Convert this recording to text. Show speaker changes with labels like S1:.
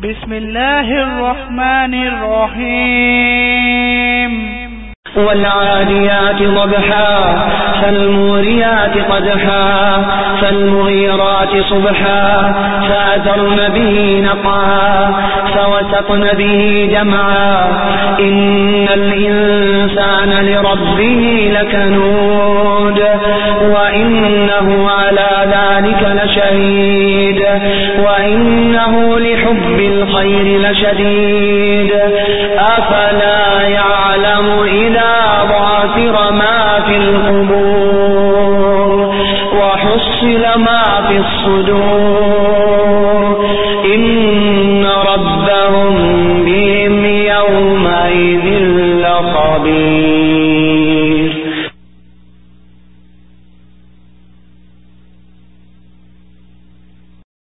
S1: बिस्मिल्लाहिर्रहमानिर्रहीम।
S2: والعاديات ضبحا فالموريات قدحا فالمغيرات صبحا فأثرن به نقعا فوسطن به جمعا إن الإنسان لربه لكنود وإنه على ذلك لشهيد وإنه لحب الخير لشديد أفلا يعلم إذا بعثر ما في القبور وحصل ما في الصدور